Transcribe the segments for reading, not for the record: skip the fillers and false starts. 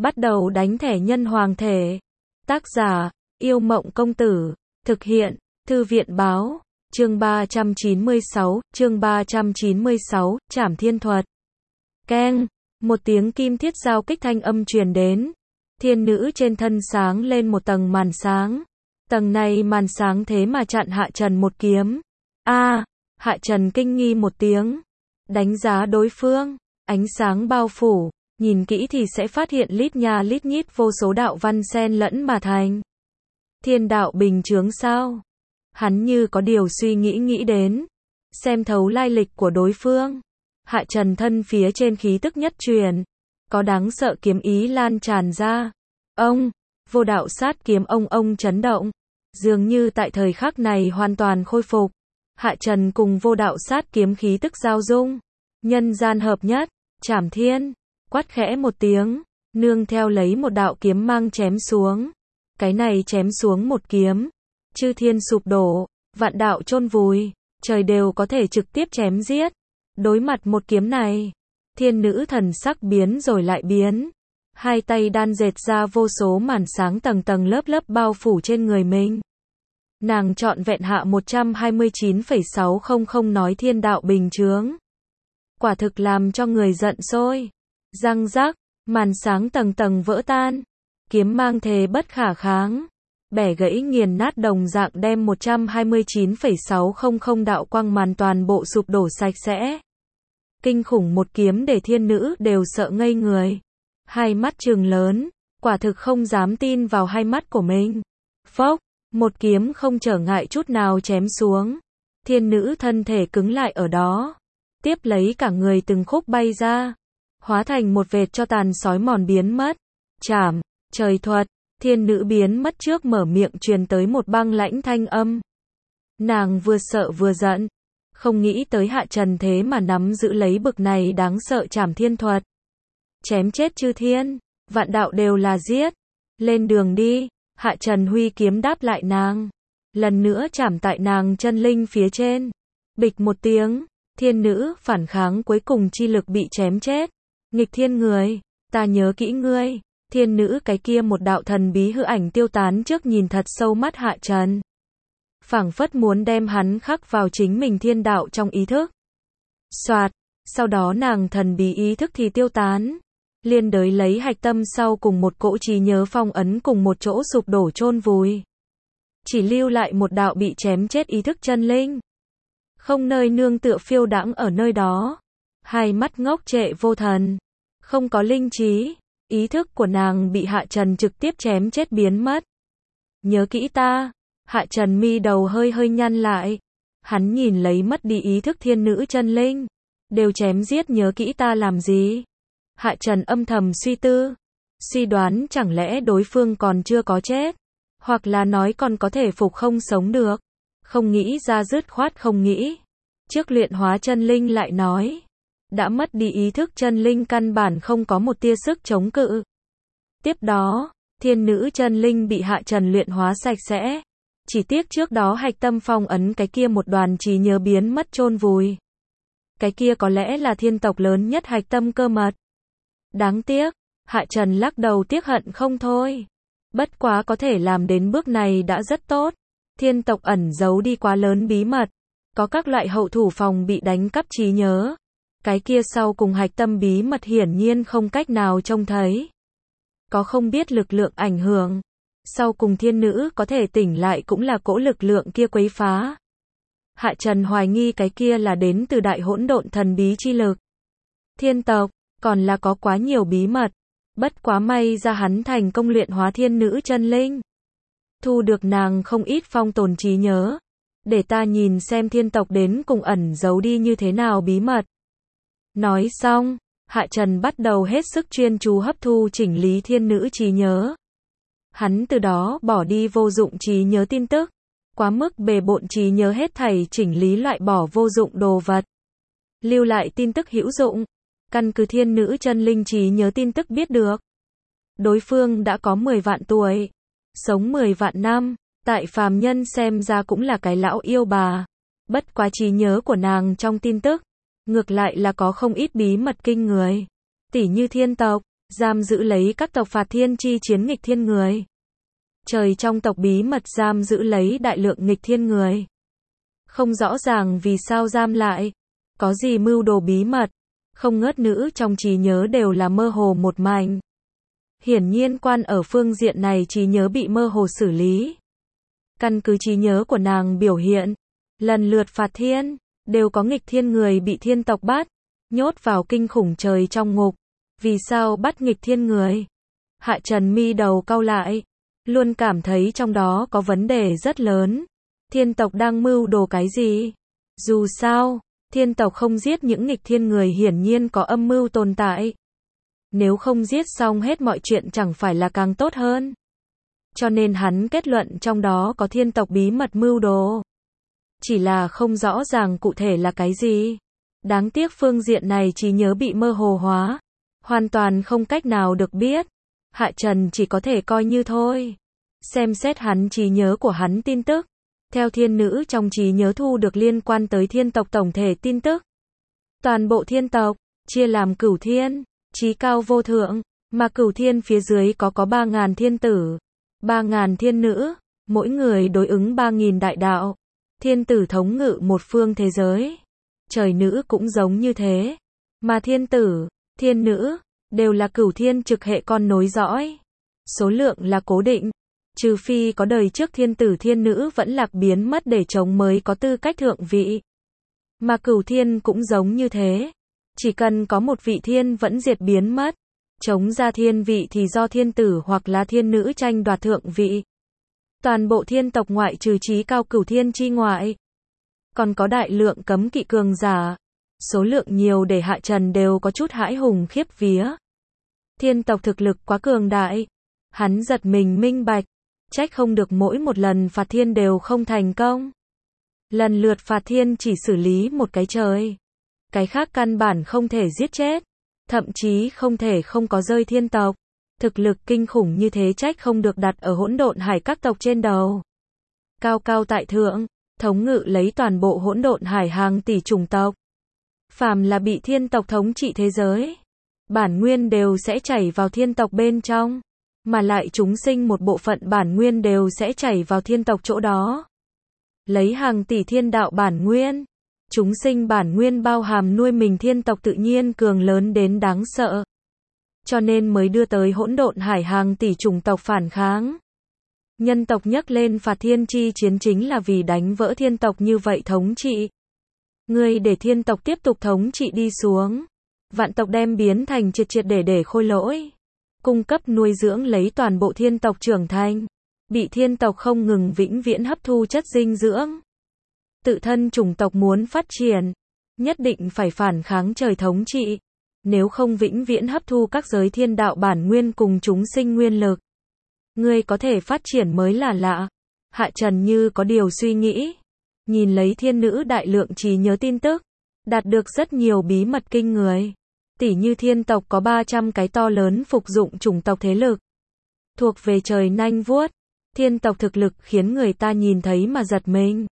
Bắt đầu đánh thẻ nhân hoàng thể. Tác giả, Yêu Mộng Công Tử. Thực hiện, Thư viện Báo. Chương 396, Trảm Thiên Thuật. Keng, một tiếng kim thiết giao kích thanh âm truyền đến. Thiên nữ trên thân sáng lên một tầng màn sáng. Tầng này màn sáng thế mà chặn Hạ Trần một kiếm. Hạ Trần kinh nghi một tiếng. Đánh giá đối phương, ánh sáng bao phủ, nhìn kỹ thì sẽ phát hiện lít nha lít nhít vô số đạo văn xen lẫn mà thành. Thiên đạo bình chướng sao? Hắn như có điều suy nghĩ đến. Xem thấu lai lịch của đối phương. Hạ Trần thân phía trên khí tức nhất truyền. Có đáng sợ kiếm ý lan tràn ra. Vô đạo sát kiếm ông chấn động. Dường như tại thời khắc này hoàn toàn khôi phục. Hạ Trần cùng vô đạo sát kiếm khí tức giao dung. Nhân gian hợp nhất, Trảm Thiên. Quát khẽ một tiếng, nương theo lấy một đạo kiếm mang chém xuống. Cái này chém xuống một kiếm. Chư thiên sụp đổ, vạn đạo chôn vùi, trời đều có thể trực tiếp chém giết. Đối mặt một kiếm này, thiên nữ thần sắc biến rồi lại biến. Hai tay đan dệt ra vô số màn sáng tầng tầng lớp lớp bao phủ trên người mình. Nàng trọn vẹn hạ 129,600 nói thiên đạo bình chướng. Quả thực làm cho người giận sôi. Răng rắc, màn sáng tầng tầng vỡ tan. Kiếm mang thề bất khả kháng. Bẻ gãy nghiền nát đồng dạng đem 129,600 đạo quang màn toàn bộ sụp đổ sạch sẽ. Kinh khủng một kiếm để thiên nữ đều sợ ngây người. Hai mắt trừng lớn, quả thực không dám tin vào hai mắt của mình. Phốc, một kiếm không trở ngại chút nào chém xuống. Thiên nữ thân thể cứng lại ở đó. Tiếp lấy cả người từng khúc bay ra. Hóa thành một vệt cho tàn sói mòn biến mất. Trảm, trời thuật, thiên nữ biến mất trước mở miệng truyền tới một băng lãnh thanh âm. Nàng vừa sợ vừa giận. Không nghĩ tới Hạ Trần thế mà nắm giữ lấy bực này đáng sợ Trảm Thiên thuật. Chém chết chư thiên, vạn đạo đều là giết. Lên đường đi, Hạ Trần huy kiếm đáp lại nàng. Lần nữa chảm tại nàng chân linh phía trên. Bịch một tiếng, thiên nữ phản kháng cuối cùng chi lực bị chém chết. Nghịch thiên người, ta nhớ kỹ ngươi. Thiên nữ cái kia một đạo thần bí hư ảnh tiêu tán trước nhìn thật sâu mắt Hạ Trần. Phảng phất muốn đem hắn khắc vào chính mình thiên đạo trong ý thức. Soạt, sau đó nàng thần bí ý thức thì tiêu tán. Liên đới lấy hạch tâm sau cùng một cỗ trí nhớ phong ấn cùng một chỗ sụp đổ chôn vùi. Chỉ lưu lại một đạo bị chém chết ý thức chân linh. Không nơi nương tựa phiêu đãng ở nơi đó. Hai mắt ngốc trệ vô thần. Không có linh trí. Ý thức của nàng bị Hạ Trần trực tiếp chém chết biến mất. Nhớ kỹ ta. Hạ Trần mi đầu hơi hơi nhăn lại. Hắn nhìn lấy mất đi ý thức thiên nữ chân linh. Đều chém giết nhớ kỹ ta làm gì? Hạ Trần âm thầm suy tư. Suy đoán chẳng lẽ đối phương còn chưa có chết. Hoặc là nói còn có thể phục không sống được. Không nghĩ ra dứt khoát không nghĩ. Trước luyện hóa chân linh lại nói. Đã mất đi ý thức chân linh căn bản không có một tia sức chống cự. Tiếp đó, thiên nữ chân linh bị Hạ Trần luyện hóa sạch sẽ. Chỉ tiếc trước đó hạch tâm phong ấn cái kia một đoàn trí nhớ biến mất chôn vùi. Cái kia có lẽ là thiên tộc lớn nhất hạch tâm cơ mật. Đáng tiếc, Hạ Trần lắc đầu tiếc hận không thôi. Bất quá có thể làm đến bước này đã rất tốt. Thiên tộc ẩn giấu đi quá lớn bí mật. Có các loại hậu thủ phòng bị đánh cắp trí nhớ. Cái kia sau cùng hạch tâm bí mật hiển nhiên không cách nào trông thấy. Có không biết lực lượng ảnh hưởng. Sau cùng thiên nữ có thể tỉnh lại cũng là cỗ lực lượng kia quấy phá. Hạ Trần hoài nghi cái kia là đến từ đại hỗn độn thần bí chi lực. Thiên tộc, còn là có quá nhiều bí mật. Bất quá may ra hắn thành công luyện hóa thiên nữ chân linh. Thu được nàng không ít phong tồn trí nhớ. Để ta nhìn xem thiên tộc đến cùng ẩn giấu đi như thế nào bí mật. Nói xong, Hạ Trần bắt đầu hết sức chuyên chú hấp thu chỉnh lý thiên nữ trí nhớ. Hắn từ đó bỏ đi vô dụng trí nhớ tin tức. Quá mức bề bộn trí nhớ hết thảy chỉnh lý loại bỏ vô dụng đồ vật. Lưu lại tin tức hữu dụng. Căn cứ thiên nữ chân linh trí nhớ tin tức biết được. Đối phương đã có 10 vạn tuổi. Sống 10 vạn năm. Tại phàm nhân xem ra cũng là cái lão yêu bà. Bất quá trí nhớ của nàng trong tin tức. Ngược lại là có không ít bí mật kinh người. Tỉ như thiên tộc. giam giữ lấy các tộc phạt thiên chi chiến nghịch thiên người. Trời trong tộc bí mật giam giữ lấy đại lượng nghịch thiên người. Không rõ ràng vì sao giam lại, có gì mưu đồ bí mật, không ngớt nữ trong trí nhớ đều là mơ hồ một mảnh. Hiển nhiên quan ở phương diện này trí nhớ bị mơ hồ xử lý. Căn cứ trí nhớ của nàng biểu hiện, lần lượt phạt thiên, đều có nghịch thiên người bị thiên tộc bắt, nhốt vào kinh khủng trời trong ngục. Vì sao bắt nghịch thiên người? Hạ Trần mi đầu cau lại, luôn cảm thấy trong đó có vấn đề rất lớn. Thiên tộc đang mưu đồ cái gì? Dù sao, thiên tộc không giết những nghịch thiên người hiển nhiên có âm mưu tồn tại. Nếu không giết xong hết mọi chuyện chẳng phải là càng tốt hơn. Cho nên hắn kết luận trong đó có thiên tộc bí mật mưu đồ. Chỉ là không rõ ràng cụ thể là cái gì. Đáng tiếc phương diện này trí nhớ bị mơ hồ hóa. Hoàn toàn không cách nào được biết. Hạ Trần chỉ có thể coi như thôi. Xem xét hắn trí nhớ của hắn tin tức. Theo thiên nữ trong trí nhớ thu được liên quan tới thiên tộc tổng thể tin tức. Toàn bộ thiên tộc, chia làm cửu thiên, chí cao vô thượng, mà cửu thiên phía dưới có 3.000 thiên tử, 3.000 thiên nữ, mỗi người đối ứng 3.000 đại đạo. Thiên tử thống ngự một phương thế giới. Trời nữ cũng giống như thế. Mà thiên tử, thiên nữ, đều là cửu thiên trực hệ con nối dõi. Số lượng là cố định. Trừ phi có đời trước thiên tử thiên nữ vẫn lạc biến mất để chống mới có tư cách thượng vị. Mà cửu thiên cũng giống như thế. Chỉ cần có một vị thiên vẫn diệt biến mất, chống ra thiên vị thì do thiên tử hoặc là thiên nữ tranh đoạt thượng vị. Toàn bộ thiên tộc ngoại trừ chí cao cửu thiên chi ngoại, còn có đại lượng cấm kỵ cường giả. Số lượng nhiều để Hạ Trần đều có chút hãi hùng khiếp vía. Thiên tộc thực lực quá cường đại. Hắn giật mình minh bạch. Trách không được mỗi một lần phạt thiên đều không thành công. Lần lượt phạt thiên chỉ xử lý một cái trời. Cái khác căn bản không thể giết chết. Thậm chí không thể không có rơi thiên tộc. Thực lực kinh khủng như thế trách không được đặt ở hỗn độn hải các tộc trên đầu. Cao cao tại thượng, thống ngự lấy toàn bộ hỗn độn hải hàng tỷ chủng tộc. Phàm là bị thiên tộc thống trị thế giới, bản nguyên đều sẽ chảy vào thiên tộc bên trong. Mà lại chúng sinh một bộ phận bản nguyên đều sẽ chảy vào thiên tộc chỗ đó. Lấy hàng tỷ thiên đạo bản nguyên. Chúng sinh bản nguyên bao hàm nuôi mình thiên tộc tự nhiên cường lớn đến đáng sợ. Cho nên mới đưa tới hỗn độn hải hàng tỷ chủng tộc phản kháng. Nhân tộc nhắc lên phạt thiên chi chiến chính là vì đánh vỡ thiên tộc như vậy thống trị. Ngươi để thiên tộc tiếp tục thống trị đi xuống. Vạn tộc đem biến thành triệt triệt để khôi lỗi. Cung cấp nuôi dưỡng lấy toàn bộ thiên tộc trưởng thành. Bị thiên tộc không ngừng vĩnh viễn hấp thu chất dinh dưỡng. Tự thân chủng tộc muốn phát triển, nhất định phải phản kháng trời thống trị. Nếu không vĩnh viễn hấp thu các giới thiên đạo bản nguyên cùng chúng sinh nguyên lực. Ngươi có thể phát triển mới là lạ. Hạ Trần như có điều suy nghĩ. Nhìn lấy thiên nữ đại lượng trí nhớ tin tức. Đạt được rất nhiều bí mật kinh người. Tỉ như thiên tộc có 300 cái to lớn phục dụng chủng tộc thế lực. Thuộc về trời nanh vuốt. Thiên tộc thực lực khiến người ta nhìn thấy mà giật mình.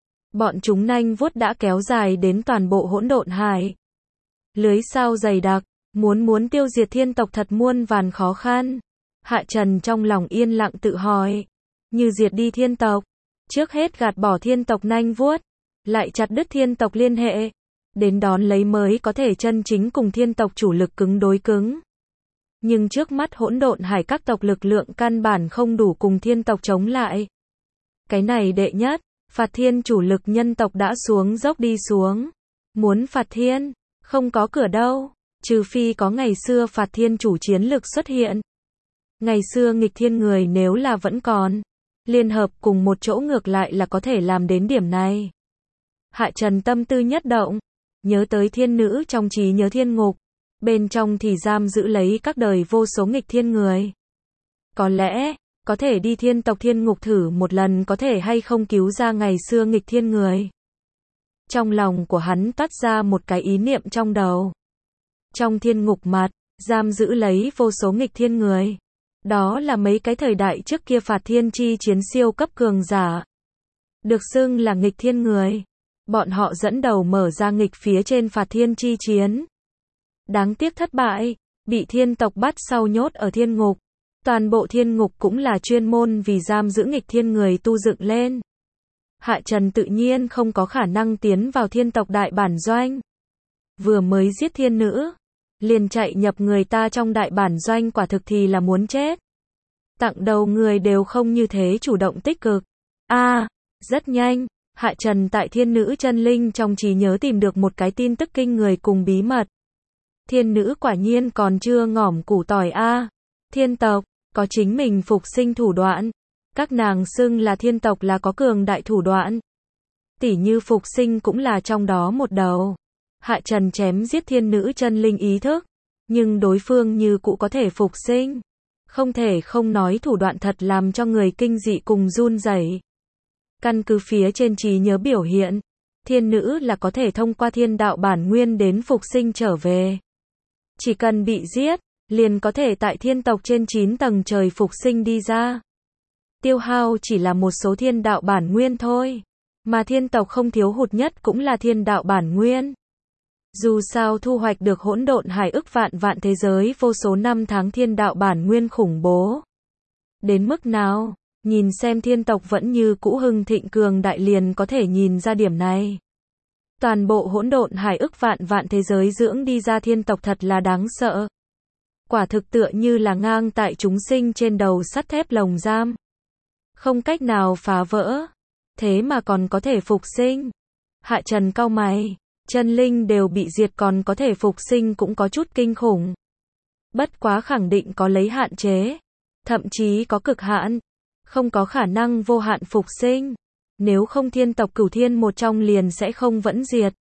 Bọn chúng nanh vuốt đã kéo dài đến toàn bộ hỗn độn hải. Lưới sao dày đặc, muốn tiêu diệt thiên tộc thật muôn vàn khó khăn. Hạ Trần trong lòng yên lặng tự hỏi. Như diệt đi thiên tộc. Trước hết gạt bỏ thiên tộc nanh vuốt. Lại chặt đứt thiên tộc liên hệ. Đến đón lấy mới có thể chân chính cùng thiên tộc chủ lực cứng đối cứng. Nhưng trước mắt hỗn độn hải các tộc lực lượng căn bản không đủ cùng thiên tộc chống lại. Cái này đệ nhất, phạt thiên chủ lực nhân tộc đã xuống dốc đi xuống. Muốn phạt thiên, không có cửa đâu. Trừ phi có ngày xưa phạt thiên chủ chiến lực xuất hiện. Ngày xưa nghịch thiên người nếu là vẫn còn. Liên hợp cùng một chỗ ngược lại là có thể làm đến điểm này. Hạ Trần tâm tư nhất động. Nhớ tới thiên nữ trong trí nhớ thiên ngục. Bên trong thì giam giữ lấy các đời vô số nghịch thiên người. Có lẽ, có thể đi thiên tộc thiên ngục thử một lần có thể hay không cứu ra ngày xưa nghịch thiên người. Trong lòng của hắn toát ra một cái ý niệm trong đầu. Trong thiên ngục mặt, giam giữ lấy vô số nghịch thiên người. Đó là mấy cái thời đại trước kia phạt thiên chi chiến siêu cấp cường giả. Được xưng là nghịch thiên người. Bọn họ dẫn đầu mở ra nghịch phía trên phạt thiên chi chiến. Đáng tiếc thất bại, bị thiên tộc bắt sau nhốt ở thiên ngục. Toàn bộ thiên ngục cũng là chuyên môn vì giam giữ nghịch thiên người tu dựng lên. Hạ Trần tự nhiên không có khả năng tiến vào thiên tộc đại bản doanh. Vừa mới giết thiên nữ, liền chạy nhập người ta trong đại bản doanh, quả thực thì là muốn chết. Tặng đầu người đều không như thế chủ động tích cực. Rất nhanh, Hạ Trần tại thiên nữ chân linh trong trí nhớ tìm được một cái tin tức kinh người cùng bí mật. Thiên nữ quả nhiên còn chưa ngỏm củ tỏi Thiên tộc có chính mình phục sinh thủ đoạn. Các nàng xưng là thiên tộc là có cường đại thủ đoạn. Tỉ như phục sinh cũng là trong đó một đầu. Hạ Trần chém giết thiên nữ chân linh ý thức, nhưng đối phương như cũ có thể phục sinh. Không thể không nói thủ đoạn thật làm cho người kinh dị cùng run rẩy. Căn cứ phía trên trí nhớ biểu hiện, thiên nữ là có thể thông qua thiên đạo bản nguyên đến phục sinh trở về. Chỉ cần bị giết, liền có thể tại thiên tộc trên 9 tầng trời phục sinh đi ra. Tiêu hao chỉ là một số thiên đạo bản nguyên thôi, mà thiên tộc không thiếu hụt nhất cũng là thiên đạo bản nguyên. Dù sao thu hoạch được hỗn độn hải ức vạn vạn thế giới vô số năm tháng thiên đạo bản nguyên khủng bố. Đến mức nào, nhìn xem thiên tộc vẫn như cũ hưng thịnh cường đại liền có thể nhìn ra điểm này. Toàn bộ hỗn độn hải ức vạn vạn thế giới dưỡng đi ra thiên tộc thật là đáng sợ. Quả thực tựa như là ngang tại chúng sinh trên đầu sắt thép lồng giam. Không cách nào phá vỡ. Thế mà còn có thể phục sinh. Hạ Trần cau mày. Chân linh đều bị diệt còn có thể phục sinh cũng có chút kinh khủng. Bất quá khẳng định có lấy hạn chế. Thậm chí có cực hạn. Không có khả năng vô hạn phục sinh. Nếu không thiên tộc cửu thiên một trong liền sẽ không vẫn diệt.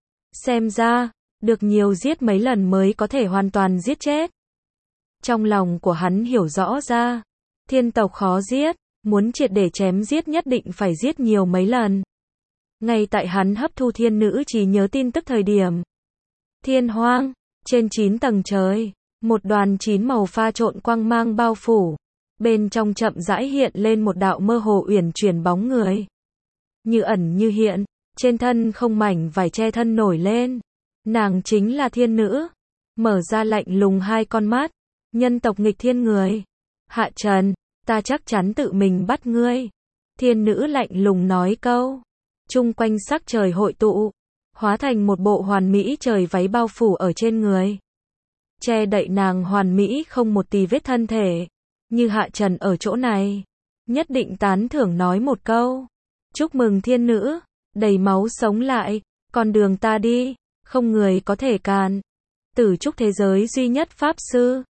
Xem ra, được nhiều giết mấy lần mới có thể hoàn toàn giết chết. Trong lòng của hắn hiểu rõ ra. Thiên tộc khó giết. Muốn triệt để chém giết nhất định phải giết nhiều mấy lần. Ngay tại hắn hấp thu thiên nữ trí nhớ tin tức thời điểm. Thiên hoang, trên 9 tầng trời, một đoàn 9 màu pha trộn quang mang bao phủ. Bên trong chậm rãi hiện lên một đạo mơ hồ uyển chuyển bóng người. Như ẩn như hiện, trên thân không mảnh vải che thân nổi lên. Nàng chính là thiên nữ. Mở ra lạnh lùng hai con mắt. Nhân tộc nghịch thiên người. Hạ Trần, ta chắc chắn tự mình bắt ngươi. Thiên nữ lạnh lùng nói câu. Chung quanh sắc trời hội tụ, hóa thành một bộ hoàn mỹ trời váy bao phủ ở trên người. Che đậy nàng hoàn mỹ không một tì vết thân thể. Như Hạ Trần ở chỗ này, nhất định tán thưởng nói một câu. Chúc mừng thiên nữ, đầy máu sống lại, con đường ta đi, không người có thể cản. Tử trúc thế giới duy nhất pháp sư,